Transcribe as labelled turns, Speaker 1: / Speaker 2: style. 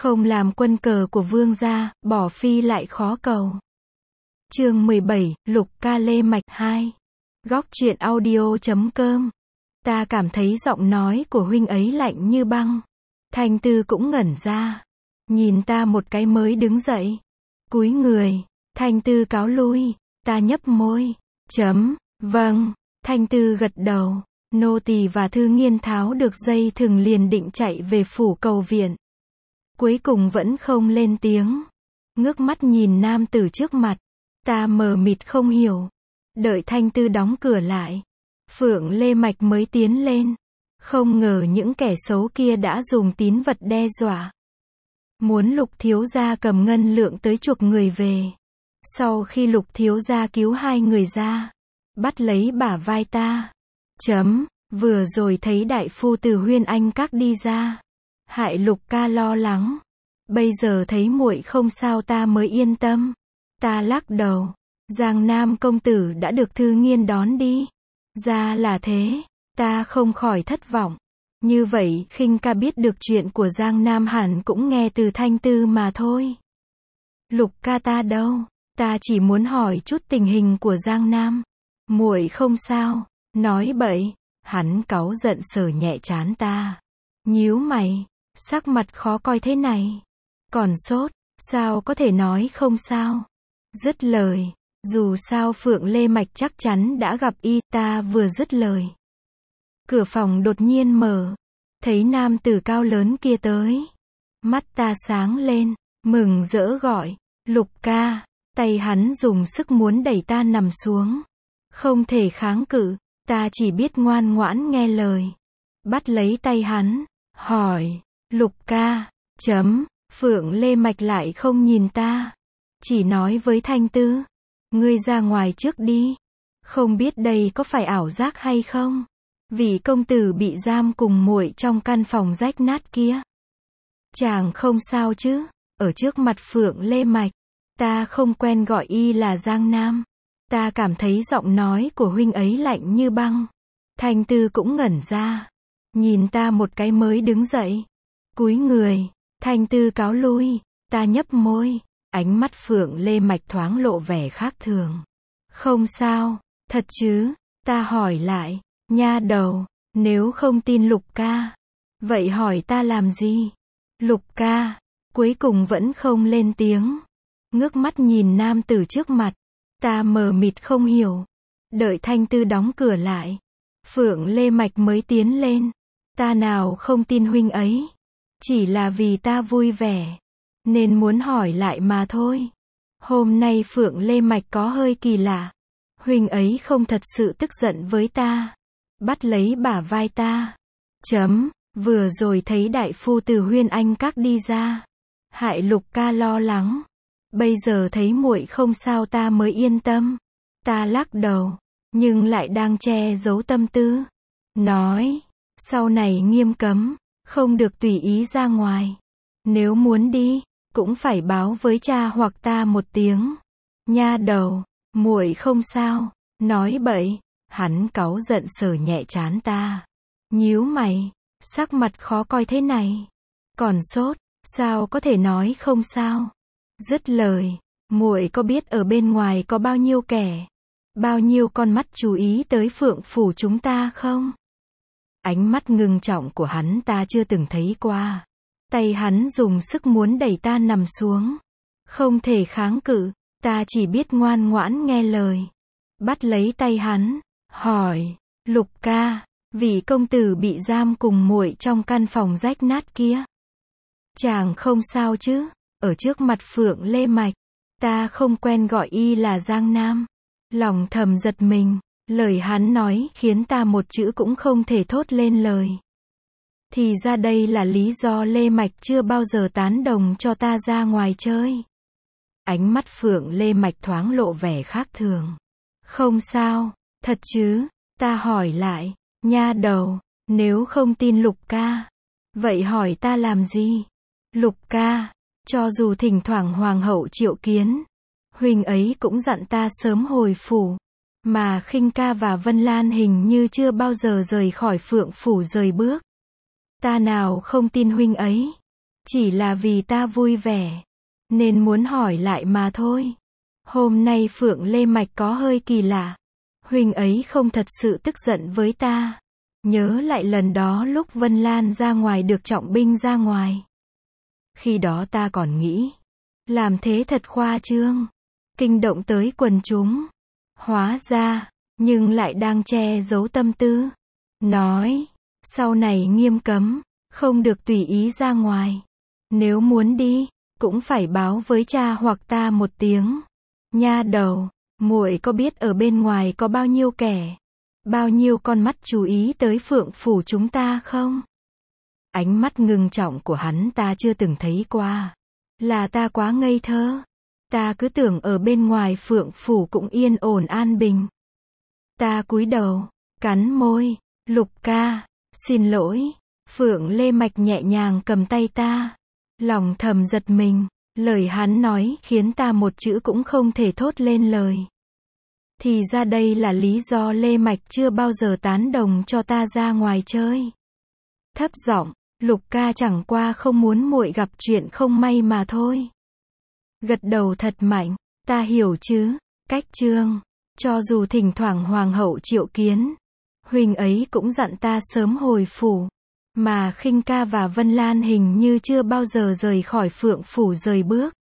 Speaker 1: không làm quân cờ của vương gia, bỏ phi lại khó cầu. Chương 17, Lục Ca Lê Mạch 2. Góc truyện audio.com. Ta cảm thấy giọng nói của huynh ấy lạnh như băng. Thanh Tư cũng ngẩn ra. Nhìn ta một cái mới đứng dậy. Cúi người. Thanh Tư cáo lui. Ta nhấp môi. Vâng. Thanh Tư gật đầu. Nô tỳ và Thư Nghiên tháo được dây thừng liền định chạy về phủ cầu viện. Cuối cùng vẫn không lên tiếng. Ngước mắt nhìn nam tử trước mặt. Ta mờ mịt không hiểu. Đợi Thanh Tư đóng cửa lại. Phượng Lê Mạch mới tiến lên. Không ngờ những kẻ xấu kia đã dùng tín vật đe dọa. Muốn Lục thiếu gia cầm ngân lượng tới chuộc người về. Sau khi Lục thiếu gia cứu hai người ra. Bắt lấy bả vai ta. Vừa rồi thấy đại phu từ Huyên Anh Các đi ra. Hại Lục ca lo lắng. Bây giờ thấy muội không sao ta mới yên tâm. Ta lắc đầu. Giang Nam công tử đã được Thư Nghiên đón đi. Ra là thế. Ta không khỏi thất vọng. Như vậy Khinh ca biết được chuyện của Giang Nam hẳn cũng nghe từ Thanh Tư mà thôi. Lục ca ta đâu? Ta chỉ muốn hỏi chút tình hình của Giang Nam. Muội không sao. Nói bậy. Hắn cáu giận sờ nhẹ trán ta. Nhíu mày. Sắc mặt khó coi thế này. Còn sốt. Sao có thể nói không sao? Dứt lời. Dù sao Phượng Lê Mạch chắc chắn đã gặp y. Ta vừa dứt lời. Cửa phòng đột nhiên mở. Thấy nam tử cao lớn kia tới. Mắt ta sáng lên. Mừng rỡ gọi. Lục ca. Tay hắn dùng sức muốn đẩy ta nằm xuống. Không thể kháng cự. Ta chỉ biết ngoan ngoãn nghe lời. Bắt lấy tay hắn. Hỏi. Lục ca. Phượng Lê Mạch lại không nhìn ta. Chỉ nói với Thanh Tư. Ngươi ra ngoài trước đi. Không biết đây có phải ảo giác hay không? Vị công tử bị giam cùng muội trong căn phòng rách nát kia. Chàng không sao chứ? Ở trước mặt Phượng Lê Mạch. Ta không quen gọi y là Giang Nam. Ta cảm thấy giọng nói của huynh ấy lạnh như băng. Thanh Tư cũng ngẩn ra. Nhìn ta một cái mới đứng dậy. Cúi người. Thanh Tư cáo lui. Ta nhấp môi. Ánh mắt Phượng Lê Mạch thoáng lộ vẻ khác thường. Không sao. Thật chứ? Ta hỏi lại. Nha đầu. Nếu không tin Lục ca. Vậy hỏi ta làm gì? Lục ca. Cuối cùng vẫn không lên tiếng. Ngước mắt nhìn nam tử trước mặt. Ta mờ mịt không hiểu. Đợi Thanh Tư đóng cửa lại. Phượng Lê Mạch mới tiến lên. Ta nào không tin huynh ấy. Chỉ là vì ta vui vẻ. Nên muốn hỏi lại mà thôi. Hôm nay Phượng Lê Mạch có hơi kỳ lạ. Huynh ấy không thật sự tức giận với ta. Bắt lấy bả vai ta. Vừa rồi thấy đại phu từ Huyên Anh Các đi ra. Hại Lục ca lo lắng. Bây giờ thấy muội không sao ta mới yên tâm. Ta lắc đầu. Nhưng lại đang che giấu tâm tư. Nói. Sau này nghiêm cấm. Không được tùy ý ra ngoài. Nếu muốn đi. Cũng phải báo với cha hoặc ta một tiếng. Nha đầu. Muội không sao. Nói bậy. Hắn cáu giận sờ nhẹ trán ta. Nhíu mày. Sắc mặt khó coi thế này. Còn sốt. Sao có thể nói không sao? Dứt lời. Muội có biết ở bên ngoài có bao nhiêu kẻ? Bao nhiêu con mắt chú ý tới Phượng phủ chúng ta không? Ánh mắt ngưng trọng của hắn ta chưa từng thấy qua. Tay hắn dùng sức muốn đẩy ta nằm xuống. Không thể kháng cự. Ta chỉ biết ngoan ngoãn nghe lời. Bắt lấy tay hắn. Hỏi. Lục ca. Vị công tử bị giam cùng muội trong căn phòng rách nát kia. Chàng không sao chứ? Ở trước mặt Phượng Lê Mạch. Ta không quen gọi y là Giang Nam. Lòng thầm giật mình. Lời hắn nói khiến ta một chữ cũng không thể thốt lên lời. Thì ra đây là lý do Lê Mạch chưa bao giờ tán đồng cho ta ra ngoài chơi. Ánh mắt Phượng Lê Mạch thoáng lộ vẻ khác thường. Không sao. Thật chứ? Ta hỏi lại. Nha đầu. Nếu không tin Lục ca. Vậy hỏi ta làm gì? Lục ca. Cho dù thỉnh thoảng hoàng hậu triệu kiến. Huynh ấy cũng dặn ta sớm hồi phủ. Mà Khinh ca và Vân Lan hình như chưa bao giờ rời khỏi Phượng phủ rời bước. Ta nào không tin huynh ấy. Chỉ là vì ta vui vẻ, nên muốn hỏi lại mà thôi. Hôm nay Phượng Lê Mạch có hơi kỳ lạ. Huynh ấy không thật sự tức giận với ta. Nhớ lại lần đó lúc Vân Lan ra ngoài được trọng binh ra ngoài. Khi đó ta còn nghĩ, làm thế thật khoa trương, kinh động tới quần chúng. Hóa ra, nhưng lại đang che giấu tâm tư. Nói, sau này nghiêm cấm, không được tùy ý ra ngoài. Nếu muốn đi, cũng phải báo với cha hoặc ta một tiếng. Nha đầu, muội có biết ở bên ngoài có bao nhiêu kẻ, bao nhiêu con mắt chú ý tới Phượng phủ chúng ta không? Ánh mắt ngưng trọng của hắn ta chưa từng thấy qua. Là ta quá ngây thơ. Ta cứ tưởng ở bên ngoài Phượng phủ cũng yên ổn an bình. Ta cúi đầu, cắn môi, Lục ca, xin lỗi. Phượng Lê Mạch nhẹ nhàng cầm tay ta. Lòng thầm giật mình, lời hắn nói khiến ta một chữ cũng không thể thốt lên lời. Thì ra đây là lý do Lê Mạch chưa bao giờ tán đồng cho ta ra ngoài chơi. Thấp giọng, Lục ca chẳng qua không muốn muội gặp chuyện không may mà thôi. Gật đầu thật mạnh, ta hiểu chứ, Cách Trương. Cho dù thỉnh thoảng hoàng hậu triệu kiến, huynh ấy cũng dặn ta sớm hồi phủ. Mà Khinh ca và Vân Lan hình như chưa bao giờ rời khỏi Phượng phủ rời bước.